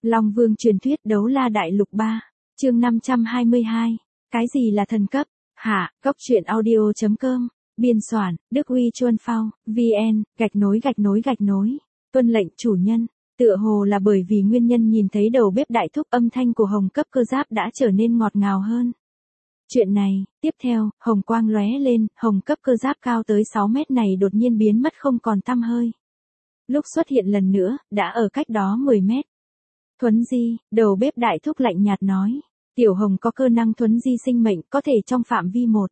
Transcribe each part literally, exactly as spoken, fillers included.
Long Vương truyền thuyết đấu la đại lục ba, chương năm trăm hai mươi hai. Cái gì là thần cấp? Hạ, Cốc truyện audio chấm com, biên soạn, Đức Uy Chuân Phao, vn, gạch nối gạch nối gạch nối. Tuân lệnh chủ nhân, tựa hồ là bởi vì nguyên nhân nhìn thấy đầu bếp đại thúc, âm thanh của hồng cấp cơ giáp đã trở nên ngọt ngào hơn. Chuyện này, tiếp theo, hồng quang lóe lên, hồng cấp cơ giáp cao tới sáu mét này đột nhiên biến mất không còn tăm hơi. Lúc xuất hiện lần nữa, đã ở cách đó mười mét. Thuấn di, đầu bếp đại thúc lạnh nhạt nói. Tiểu hồng có cơ năng thuấn di sinh mệnh, có thể trong phạm vi một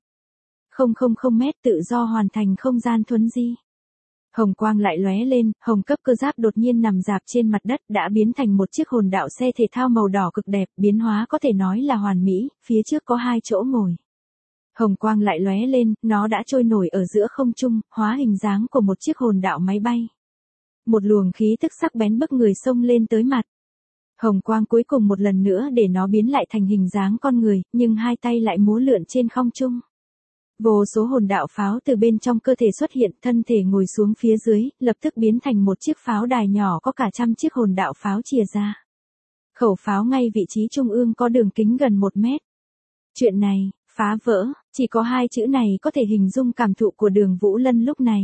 phẩy không mét tự do hoàn thành không gian thuấn di. Hồng quang lại lóe lên, hồng cấp cơ giáp đột nhiên nằm dạp trên mặt đất, đã biến thành một chiếc hồn đạo xe thể thao màu đỏ cực đẹp, biến hóa có thể nói là hoàn mỹ, phía trước có hai chỗ ngồi. Hồng quang lại lóe lên, nó đã trôi nổi ở giữa không trung, hóa hình dáng của một chiếc hồn đạo máy bay. Một luồng khí tức sắc bén bức người xông lên tới mặt. Hồng quang cuối cùng một lần nữa để nó biến lại thành hình dáng con người, nhưng hai tay lại múa lượn trên không trung. Vô số hồn đạo pháo từ bên trong cơ thể xuất hiện, thân thể ngồi xuống phía dưới, lập tức biến thành một chiếc pháo đài nhỏ có cả trăm chiếc hồn đạo pháo chìa ra. Khẩu pháo ngay vị trí trung ương có đường kính gần một mét. Chuyện này, phá vỡ, chỉ có hai chữ này có thể hình dung cảm thụ của Đường Vũ Lân lúc này.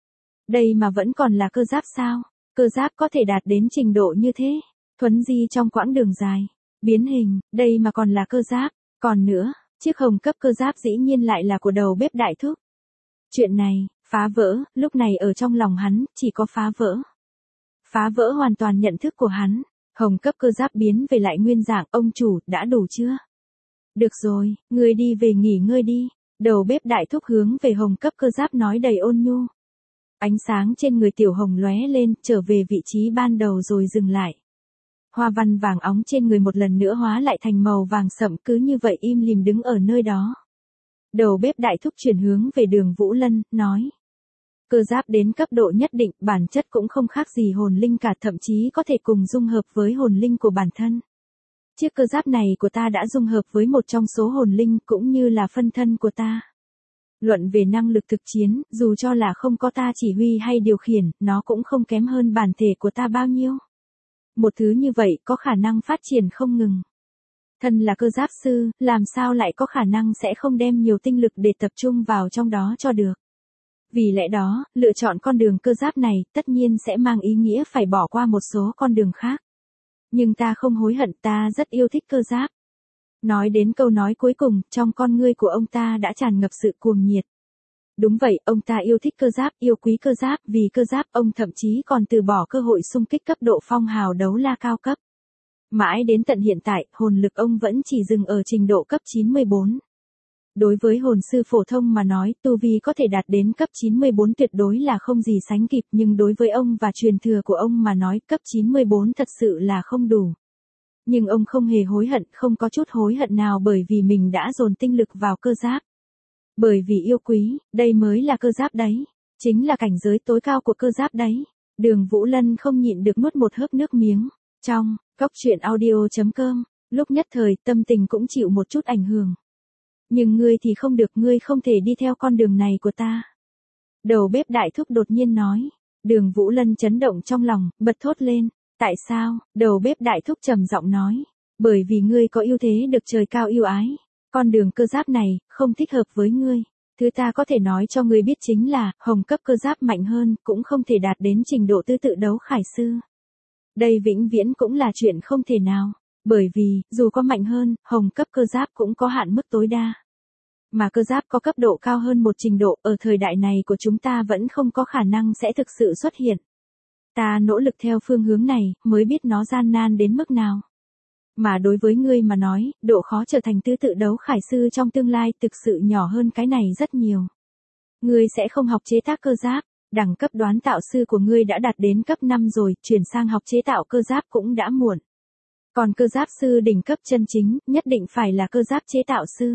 Đây mà vẫn còn là cơ giáp sao? Cơ giáp có thể đạt đến trình độ như thế? Thuấn di trong quãng đường dài, biến hình, đây mà còn là cơ giáp. Còn nữa, chiếc hồng cấp cơ giáp dĩ nhiên lại là của đầu bếp đại thúc. Chuyện này, phá vỡ, lúc này ở trong lòng hắn, chỉ có phá vỡ. Phá vỡ hoàn toàn nhận thức của hắn. Hồng cấp cơ giáp biến về lại nguyên dạng, ông chủ, đã đủ chưa? Được rồi, ngươi đi về nghỉ ngơi đi. Đầu bếp đại thúc hướng về hồng cấp cơ giáp nói đầy ôn nhu. Ánh sáng trên người tiểu hồng lóe lên, trở về vị trí ban đầu rồi dừng lại. Hoa văn vàng óng trên người một lần nữa hóa lại thành màu vàng sậm, cứ như vậy im lìm đứng ở nơi đó. Đầu bếp đại thúc chuyển hướng về Đường Vũ Lân, nói. Cơ giáp đến cấp độ nhất định, bản chất cũng không khác gì hồn linh cả, thậm chí có thể cùng dung hợp với hồn linh của bản thân. Chiếc cơ giáp này của ta đã dung hợp với một trong số hồn linh, cũng như là phân thân của ta. Luận về năng lực thực chiến, dù cho là không có ta chỉ huy hay điều khiển, nó cũng không kém hơn bản thể của ta bao nhiêu. Một thứ như vậy có khả năng phát triển không ngừng. Thân là cơ giáp sư, làm sao lại có khả năng sẽ không đem nhiều tinh lực để tập trung vào trong đó cho được. Vì lẽ đó, lựa chọn con đường cơ giáp này, tất nhiên sẽ mang ý nghĩa phải bỏ qua một số con đường khác. Nhưng ta không hối hận, ta rất yêu thích cơ giáp. Nói đến câu nói cuối cùng, trong con ngươi của ông ta đã tràn ngập sự cuồng nhiệt. Đúng vậy, ông ta yêu thích cơ giáp, yêu quý cơ giáp, vì cơ giáp ông thậm chí còn từ bỏ cơ hội xung kích cấp độ phong hào đấu la cao cấp. Mãi đến tận hiện tại, hồn lực ông vẫn chỉ dừng ở trình độ cấp chín mươi bốn. Đối với hồn sư phổ thông mà nói, tu vi có thể đạt đến cấp chín mươi bốn tuyệt đối là không gì sánh kịp, nhưng đối với ông và truyền thừa của ông mà nói, cấp chín mươi bốn thật sự là không đủ. Nhưng ông không hề hối hận, không có chút hối hận nào bởi vì mình đã dồn tinh lực vào cơ giáp. Bởi vì yêu quý, đây mới là cơ giáp đấy. Chính là cảnh giới tối cao của cơ giáp đấy. Đường Vũ Lân không nhịn được nuốt một hớp nước miếng. Trong, Cốc truyện audio chấm com, lúc nhất thời, tâm tình cũng chịu một chút ảnh hưởng. Nhưng ngươi thì không được, ngươi không thể đi theo con đường này của ta. Đầu bếp đại thúc đột nhiên nói. Đường Vũ Lân chấn động trong lòng, bật thốt lên. Tại sao? Đầu bếp đại thúc trầm giọng nói. Bởi vì ngươi có ưu thế được trời cao yêu ái. Con đường cơ giáp này, không thích hợp với ngươi. Thứ ta có thể nói cho ngươi biết chính là, hồng cấp cơ giáp mạnh hơn, cũng không thể đạt đến trình độ tư tự đấu khải sư. Đây vĩnh viễn cũng là chuyện không thể nào. Bởi vì, dù có mạnh hơn, hồng cấp cơ giáp cũng có hạn mức tối đa. Mà cơ giáp có cấp độ cao hơn một trình độ, ở thời đại này của chúng ta vẫn không có khả năng sẽ thực sự xuất hiện. Ta nỗ lực theo phương hướng này, mới biết nó gian nan đến mức nào. Mà đối với ngươi mà nói, độ khó trở thành tứ tự đấu khải sư trong tương lai thực sự nhỏ hơn cái này rất nhiều. Ngươi sẽ không học chế tác cơ giáp, đẳng cấp đoán tạo sư của ngươi đã đạt đến cấp năm rồi, chuyển sang học chế tạo cơ giáp cũng đã muộn. Còn cơ giáp sư đỉnh cấp chân chính, nhất định phải là cơ giáp chế tạo sư.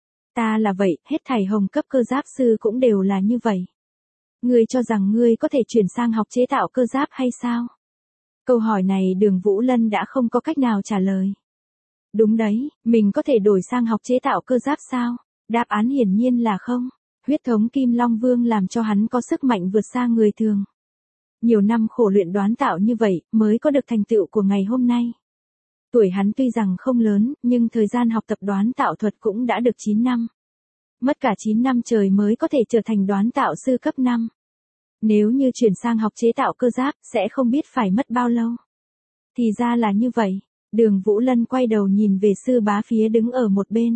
Ta là vậy, hết thảy hồng cấp cơ giáp sư cũng đều là như vậy. Ngươi cho rằng ngươi có thể chuyển sang học chế tạo cơ giáp hay sao? Câu hỏi này Đường Vũ Lân đã không có cách nào trả lời. Đúng đấy, mình có thể đổi sang học chế tạo cơ giáp sao? Đáp án hiển nhiên là không. Huyết thống Kim Long Vương làm cho hắn có sức mạnh vượt xa người thường. Nhiều năm khổ luyện đoán tạo như vậy, mới có được thành tựu của ngày hôm nay. Tuổi hắn tuy rằng không lớn, nhưng thời gian học tập đoán tạo thuật cũng đã được chín năm. Mất cả chín năm trời mới có thể trở thành đoán tạo sư cấp năm. Nếu như chuyển sang học chế tạo cơ giáp, sẽ không biết phải mất bao lâu. Thì ra là như vậy. Đường Vũ Lân quay đầu nhìn về sư bá phía đứng ở một bên.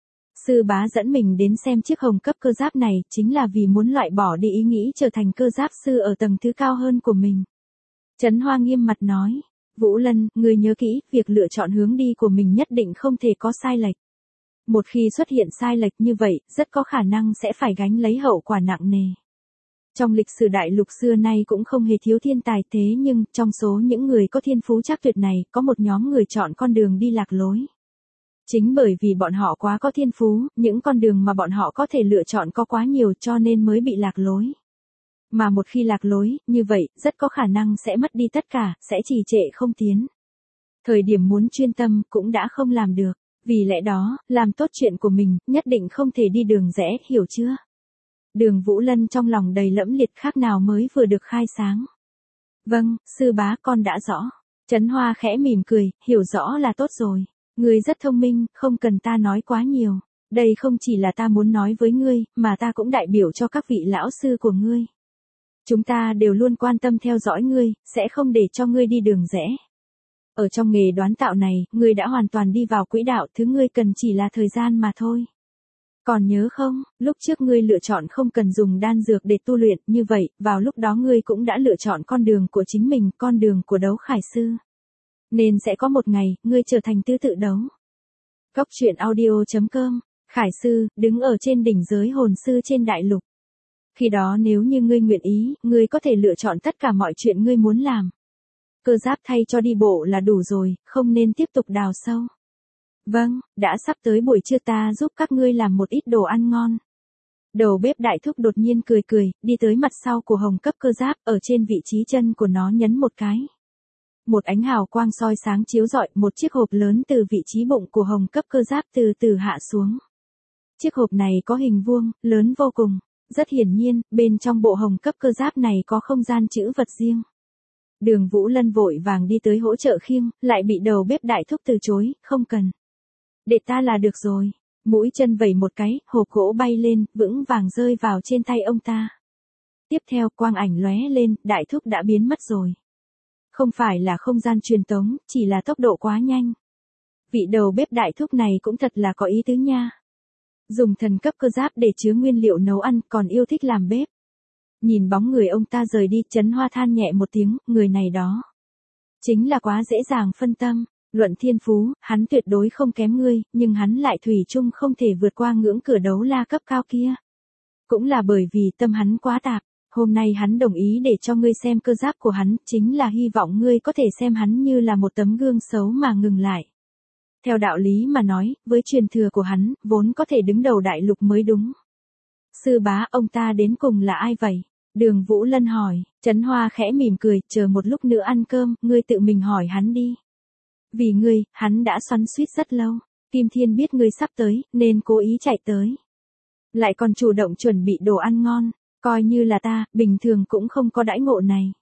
Sư bá dẫn mình đến xem chiếc hồng cấp cơ giáp này chính là vì muốn loại bỏ đi ý nghĩ trở thành cơ giáp sư ở tầng thứ cao hơn của mình. Trấn Hoa nghiêm mặt nói, Vũ Lân, người nhớ kỹ, việc lựa chọn hướng đi của mình nhất định không thể có sai lệch. Một khi xuất hiện sai lệch như vậy, rất có khả năng sẽ phải gánh lấy hậu quả nặng nề. Trong lịch sử đại lục xưa nay cũng không hề thiếu thiên tài, thế nhưng trong số những người có thiên phú chắc tuyệt này, có một nhóm người chọn con đường đi lạc lối. Chính bởi vì bọn họ quá có thiên phú, những con đường mà bọn họ có thể lựa chọn có quá nhiều cho nên mới bị lạc lối. Mà một khi lạc lối, như vậy, rất có khả năng sẽ mất đi tất cả, sẽ trì trệ không tiến. Thời điểm muốn chuyên tâm cũng đã không làm được. Vì lẽ đó, làm tốt chuyện của mình, nhất định không thể đi đường rẽ, hiểu chưa? Đường Vũ Lân trong lòng đầy lẫm liệt khác nào mới vừa được khai sáng. Vâng, sư bá con đã rõ. Trấn Hoa khẽ mỉm cười, hiểu rõ là tốt rồi. Ngươi rất thông minh, không cần ta nói quá nhiều. Đây không chỉ là ta muốn nói với ngươi, mà ta cũng đại biểu cho các vị lão sư của ngươi. Chúng ta đều luôn quan tâm theo dõi ngươi, sẽ không để cho ngươi đi đường rẽ. Ở trong nghề đoán tạo này, ngươi đã hoàn toàn đi vào quỹ đạo, thứ ngươi cần chỉ là thời gian mà thôi. Còn nhớ không, lúc trước ngươi lựa chọn không cần dùng đan dược để tu luyện, như vậy, vào lúc đó ngươi cũng đã lựa chọn con đường của chính mình, con đường của đấu khải sư. Nên sẽ có một ngày, ngươi trở thành tứ tự đấu. Góc truyện audio chấm com, Khải sư, đứng ở trên đỉnh giới hồn sư trên đại lục. Khi đó nếu như ngươi nguyện ý, ngươi có thể lựa chọn tất cả mọi chuyện ngươi muốn làm. Cơ giáp thay cho đi bộ là đủ rồi, không nên tiếp tục đào sâu. Vâng, đã sắp tới buổi trưa ta giúp các ngươi làm một ít đồ ăn ngon. Đầu bếp đại thúc đột nhiên cười cười, đi tới mặt sau của hồng cấp cơ giáp, ở trên vị trí chân của nó nhấn một cái. Một ánh hào quang soi sáng chiếu rọi, một chiếc hộp lớn từ vị trí bụng của hồng cấp cơ giáp từ từ hạ xuống. Chiếc hộp này có hình vuông, lớn vô cùng. Rất hiển nhiên, bên trong bộ hồng cấp cơ giáp này có không gian trữ vật riêng. Đường Vũ Lân vội vàng đi tới hỗ trợ khiêng, lại bị đầu bếp đại thúc từ chối, không cần. Để ta là được rồi. Mũi chân vẩy một cái, hộp gỗ bay lên, vững vàng rơi vào trên tay ông ta. Tiếp theo quang ảnh lóe lên, đại thúc đã biến mất rồi. Không phải là không gian truyền tống, chỉ là tốc độ quá nhanh. Vị đầu bếp đại thúc này cũng thật là có ý tứ nha. Dùng thần cấp cơ giáp để chứa nguyên liệu nấu ăn, còn yêu thích làm bếp. Nhìn bóng người ông ta rời đi, Trấn Hoa than nhẹ một tiếng, người này đó. Chính là quá dễ dàng phân tâm. Luận thiên phú, hắn tuyệt đối không kém ngươi, nhưng hắn lại thủy chung không thể vượt qua ngưỡng cửa đấu la cấp cao kia. Cũng là bởi vì tâm hắn quá tạp, hôm nay hắn đồng ý để cho ngươi xem cơ giáp của hắn, chính là hy vọng ngươi có thể xem hắn như là một tấm gương xấu mà ngừng lại. Theo đạo lý mà nói, với truyền thừa của hắn, vốn có thể đứng đầu đại lục mới đúng. Sư bá, ông ta đến cùng là ai vậy? Đường Vũ Lân hỏi, Trấn Hoa khẽ mỉm cười, chờ một lúc nữa ăn cơm, ngươi tự mình hỏi hắn đi. Vì ngươi, hắn đã xoắn xuýt rất lâu. Kim Thiên biết ngươi sắp tới, nên cố ý chạy tới. Lại còn chủ động chuẩn bị đồ ăn ngon, coi như là ta, bình thường cũng không có đãi ngộ này.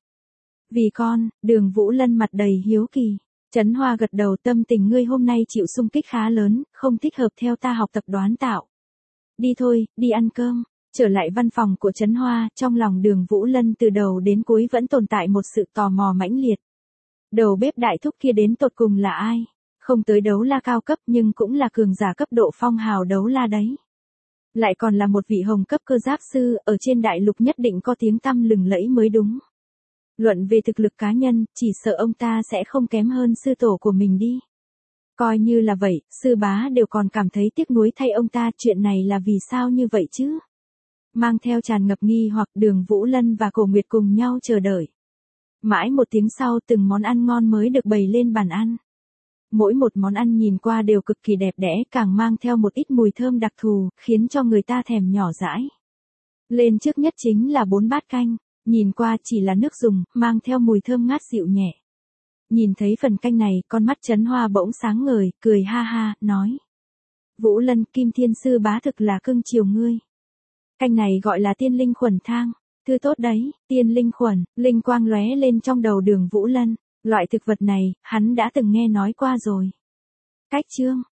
Vì con, Đường Vũ Lân mặt đầy hiếu kỳ. Trấn Hoa gật đầu, tâm tình ngươi hôm nay chịu xung kích khá lớn, không thích hợp theo ta học tập đoán tạo. Đi thôi, đi ăn cơm. Trở lại văn phòng của Trấn Hoa, trong lòng Đường Vũ Lân từ đầu đến cuối vẫn tồn tại một sự tò mò mãnh liệt. Đầu bếp đại thúc kia đến tột cùng là ai? Không tới đấu la cao cấp nhưng cũng là cường giả cấp độ phong hào đấu la đấy. Lại còn là một vị hồng cấp cơ giáp sư, ở trên đại lục nhất định có tiếng tăm lừng lẫy mới đúng. Luận về thực lực cá nhân, chỉ sợ ông ta sẽ không kém hơn sư tổ của mình đi. Coi như là vậy, sư bá đều còn cảm thấy tiếc nuối thay ông ta, chuyện này là vì sao như vậy chứ? Mang theo tràn ngập nghi hoặc, Đường Vũ Lân và Cổ Nguyệt cùng nhau chờ đợi. Mãi một tiếng sau, từng món ăn ngon mới được bày lên bàn ăn. Mỗi một món ăn nhìn qua đều cực kỳ đẹp đẽ, càng mang theo một ít mùi thơm đặc thù, khiến cho người ta thèm nhỏ dãi. Lên trước nhất chính là bốn bát canh, nhìn qua chỉ là nước dùng, mang theo mùi thơm ngát dịu nhẹ. Nhìn thấy phần canh này, con mắt Trấn Hoa bỗng sáng ngời, cười ha ha, nói. Vũ Lân, Kim Thiên sư bá thực là cưng chiều ngươi. Canh này gọi là tiên linh khuẩn thang. Thư tốt đấy, tiên linh khuẩn, linh quang lóe lên trong đầu Đường Vũ Lân. Loại thực vật này, hắn đã từng nghe nói qua rồi. Cách chương